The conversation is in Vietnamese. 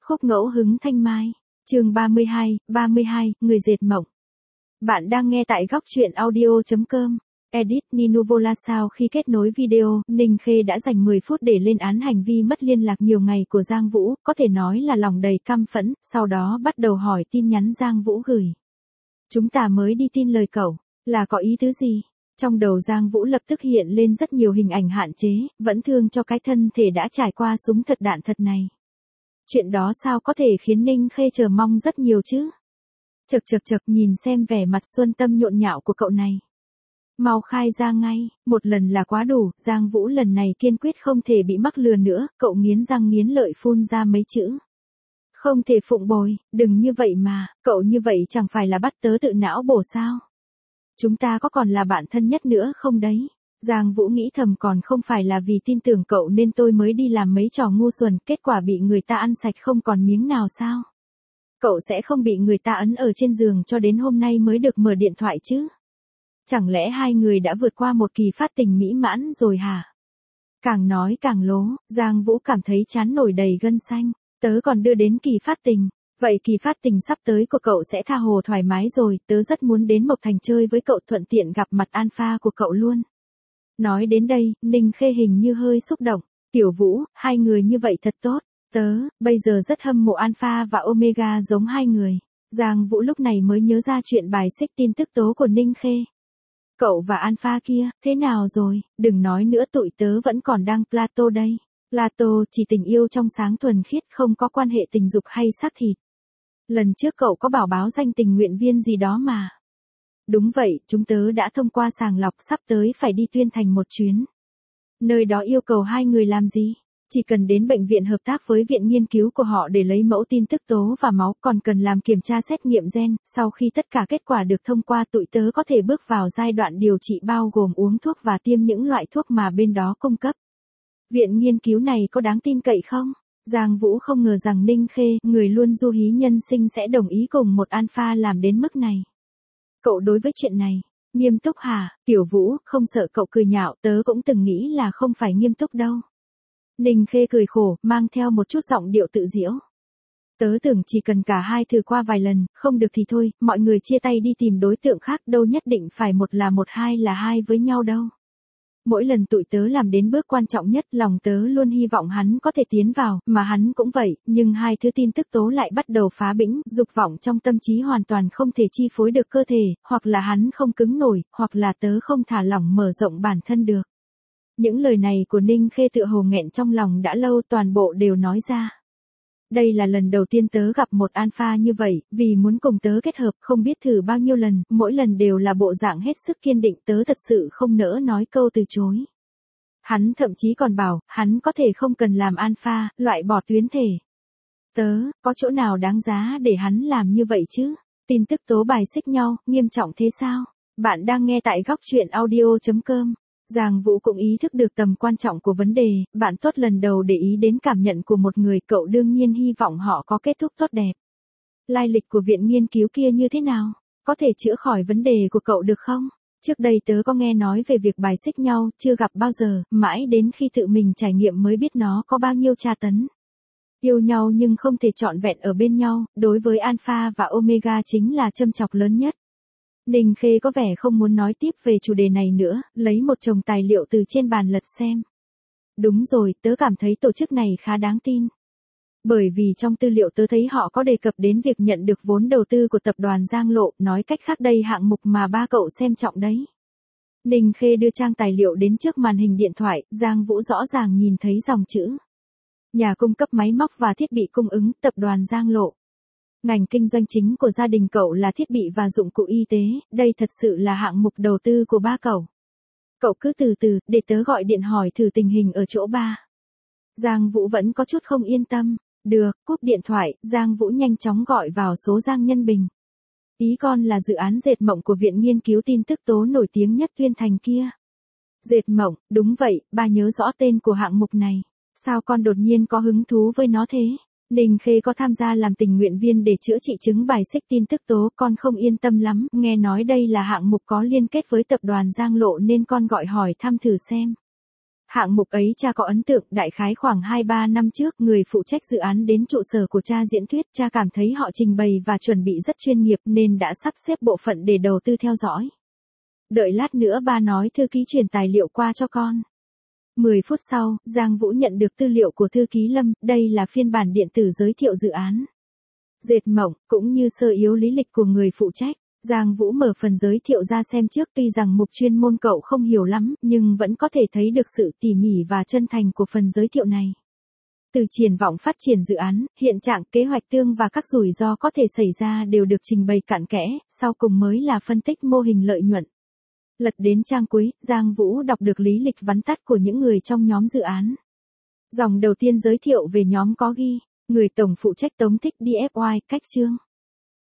Khúc ngẫu hứng thanh mai. Chương 32, người dệt mộng. Bạn đang nghe tại góc truyện audio.com. Edit Ninu Volasao. Khi kết nối video, Ninh Khê đã dành 10 phút để lên án hành vi mất liên lạc nhiều ngày của Giang Vũ, có thể nói là lòng đầy căm phẫn, sau đó bắt đầu hỏi tin nhắn Giang Vũ gửi. Chúng ta mới đi tin lời cậu, là có ý tứ gì? Trong đầu Giang Vũ lập tức hiện lên rất nhiều hình ảnh hạn chế, vẫn thương cho cái thân thể đã trải qua súng thật đạn thật này. Chuyện đó sao có thể khiến Ninh Khê chờ mong rất nhiều chứ? Chật nhìn xem vẻ mặt xuân tâm nhộn nhạo của cậu này. Mau khai ra ngay, một lần là quá đủ, Giang Vũ lần này kiên quyết không thể bị mắc lừa nữa, cậu nghiến răng nghiến lợi phun ra mấy chữ. Không thể phụng bồi, đừng như vậy mà, cậu như vậy chẳng phải là bắt tớ tự não bổ sao? Chúng ta có còn là bạn thân nhất nữa không đấy? Giang Vũ nghĩ thầm, còn không phải là vì tin tưởng cậu nên tôi mới đi làm mấy trò ngu xuẩn, kết quả bị người ta ăn sạch không còn miếng nào sao? Cậu sẽ không bị người ta ấn ở trên giường cho đến hôm nay mới được mở điện thoại chứ? Chẳng lẽ hai người đã vượt qua một kỳ phát tình mỹ mãn rồi hả? Càng nói càng lố, Giang Vũ cảm thấy trán nổi đầy gân xanh, tớ còn đưa đến kỳ phát tình. Vậy kỳ phát tình sắp tới của cậu sẽ tha hồ thoải mái rồi, tớ rất muốn đến Mộc Thành chơi với cậu, thuận tiện gặp mặt alpha của cậu luôn. Nói đến đây, Ninh Khê hình như hơi xúc động. Tiểu Vũ, hai người như vậy thật tốt. Tớ, bây giờ rất hâm mộ Alpha và Omega giống hai người. Giang Vũ lúc này mới nhớ ra chuyện bài xích tin tức tố của Ninh Khê. Cậu và Alpha kia, thế nào rồi? Đừng nói nữa, tụi tớ vẫn còn đang Plato đây. Plato chỉ tình yêu trong sáng thuần khiết, không có quan hệ tình dục hay xác thịt. Lần trước cậu có bảo báo danh tình nguyện viên gì đó mà. Đúng vậy, chúng tớ đã thông qua sàng lọc, sắp tới phải đi Tuyên Thành một chuyến. Nơi đó yêu cầu hai người làm gì? Chỉ cần đến bệnh viện hợp tác với viện nghiên cứu của họ để lấy mẫu tin tức tố và máu, còn cần làm kiểm tra xét nghiệm gen, sau khi tất cả kết quả được thông qua tụi tớ có thể bước vào giai đoạn điều trị bao gồm uống thuốc và tiêm những loại thuốc mà bên đó cung cấp. Viện nghiên cứu này có đáng tin cậy không? Giang Vũ không ngờ rằng Ninh Khê, người luôn du hí nhân sinh, sẽ đồng ý cùng một alpha làm đến mức này. Cậu đối với chuyện này, nghiêm túc hả? Tiểu Vũ, không sợ cậu cười nhạo, tớ cũng từng nghĩ là không phải nghiêm túc đâu. Ninh Khê cười khổ, mang theo một chút giọng điệu tự giễu. Tớ tưởng chỉ cần cả hai thử qua vài lần, không được thì thôi, mọi người chia tay đi tìm đối tượng khác, đâu nhất định phải một là một, hai là hai với nhau đâu. Mỗi lần tụi tớ làm đến bước quan trọng nhất, lòng tớ luôn hy vọng hắn có thể tiến vào, mà hắn cũng vậy, nhưng hai thứ tin tức tố lại bắt đầu phá bĩnh, dục vọng trong tâm trí hoàn toàn không thể chi phối được cơ thể, hoặc là hắn không cứng nổi, hoặc là tớ không thả lỏng mở rộng bản thân được. Những lời này của Ninh Khê tựa hồ nghẹn trong lòng đã lâu, toàn bộ đều nói ra. Đây là lần đầu tiên tớ gặp một alpha như vậy, vì muốn cùng tớ kết hợp, không biết thử bao nhiêu lần, mỗi lần đều là bộ dạng hết sức kiên định, tớ thật sự không nỡ nói câu từ chối. Hắn thậm chí còn bảo, hắn có thể không cần làm alpha, loại bỏ tuyến thể. Tớ, có chỗ nào đáng giá để hắn làm như vậy chứ? Tin tức tố bài xích nhau, nghiêm trọng thế sao? Bạn đang nghe tại góc truyện audio.com. Giang Vũ cũng ý thức được tầm quan trọng của vấn đề, bạn tốt lần đầu để ý đến cảm nhận của một người, cậu đương nhiên hy vọng họ có kết thúc tốt đẹp. Lai lịch của viện nghiên cứu kia như thế nào? Có thể chữa khỏi vấn đề của cậu được không? Trước đây tớ có nghe nói về việc bài xích nhau, chưa gặp bao giờ, mãi đến khi tự mình trải nghiệm mới biết nó có bao nhiêu tra tấn. Yêu nhau nhưng không thể trọn vẹn ở bên nhau, đối với Alpha và Omega chính là châm chọc lớn nhất. Ninh Khê có vẻ không muốn nói tiếp về chủ đề này nữa, lấy một chồng tài liệu từ trên bàn lật xem. Đúng rồi, tớ cảm thấy tổ chức này khá đáng tin. Bởi vì trong tư liệu tớ thấy họ có đề cập đến việc nhận được vốn đầu tư của tập đoàn Giang Lộ, nói cách khác đây hạng mục mà ba cậu xem trọng đấy. Ninh Khê đưa trang tài liệu đến trước màn hình điện thoại, Giang Vũ rõ ràng nhìn thấy dòng chữ. Nhà cung cấp máy móc và thiết bị cung ứng, tập đoàn Giang Lộ. Ngành kinh doanh chính của gia đình cậu là thiết bị và dụng cụ y tế, đây thật sự là hạng mục đầu tư của ba cậu. Cậu cứ từ từ, để tớ gọi điện hỏi thử tình hình ở chỗ ba. Giang Vũ vẫn có chút không yên tâm. Được, cúp điện thoại, Giang Vũ nhanh chóng gọi vào số Giang Nhân Bình. Ý con là dự án dệt mộng của viện nghiên cứu tin tức tố nổi tiếng nhất Tuyên Thành kia. Dệt mộng, đúng vậy, ba nhớ rõ tên của hạng mục này. Sao con đột nhiên có hứng thú với nó thế? Ninh Khê có tham gia làm tình nguyện viên để chữa trị chứng bài xích tin tức tố, con không yên tâm lắm, nghe nói đây là hạng mục có liên kết với tập đoàn Giang Lộ nên con gọi hỏi thăm thử xem. Hạng mục ấy cha có ấn tượng, đại khái khoảng 2-3 năm trước, người phụ trách dự án đến trụ sở của cha diễn thuyết, cha cảm thấy họ trình bày và chuẩn bị rất chuyên nghiệp nên đã sắp xếp bộ phận để đầu tư theo dõi. Đợi lát nữa ba nói thư ký chuyển tài liệu qua cho con. 10 phút sau, Giang Vũ nhận được tư liệu của thư ký Lâm, đây là phiên bản điện tử giới thiệu dự án. Dệt mộng, cũng như sơ yếu lý lịch của người phụ trách. Giang Vũ mở phần giới thiệu ra xem trước, tuy rằng mục chuyên môn cậu không hiểu lắm, nhưng vẫn có thể thấy được sự tỉ mỉ và chân thành của phần giới thiệu này. Từ triển vọng phát triển dự án, hiện trạng, kế hoạch tương và các rủi ro có thể xảy ra đều được trình bày cặn kẽ, sau cùng mới là phân tích mô hình lợi nhuận. Lật đến trang cuối, Giang Vũ đọc được lý lịch vắn tắt của những người trong nhóm dự án. Dòng đầu tiên giới thiệu về nhóm có ghi, người tổng phụ trách Tống Thích DFY, cách chương.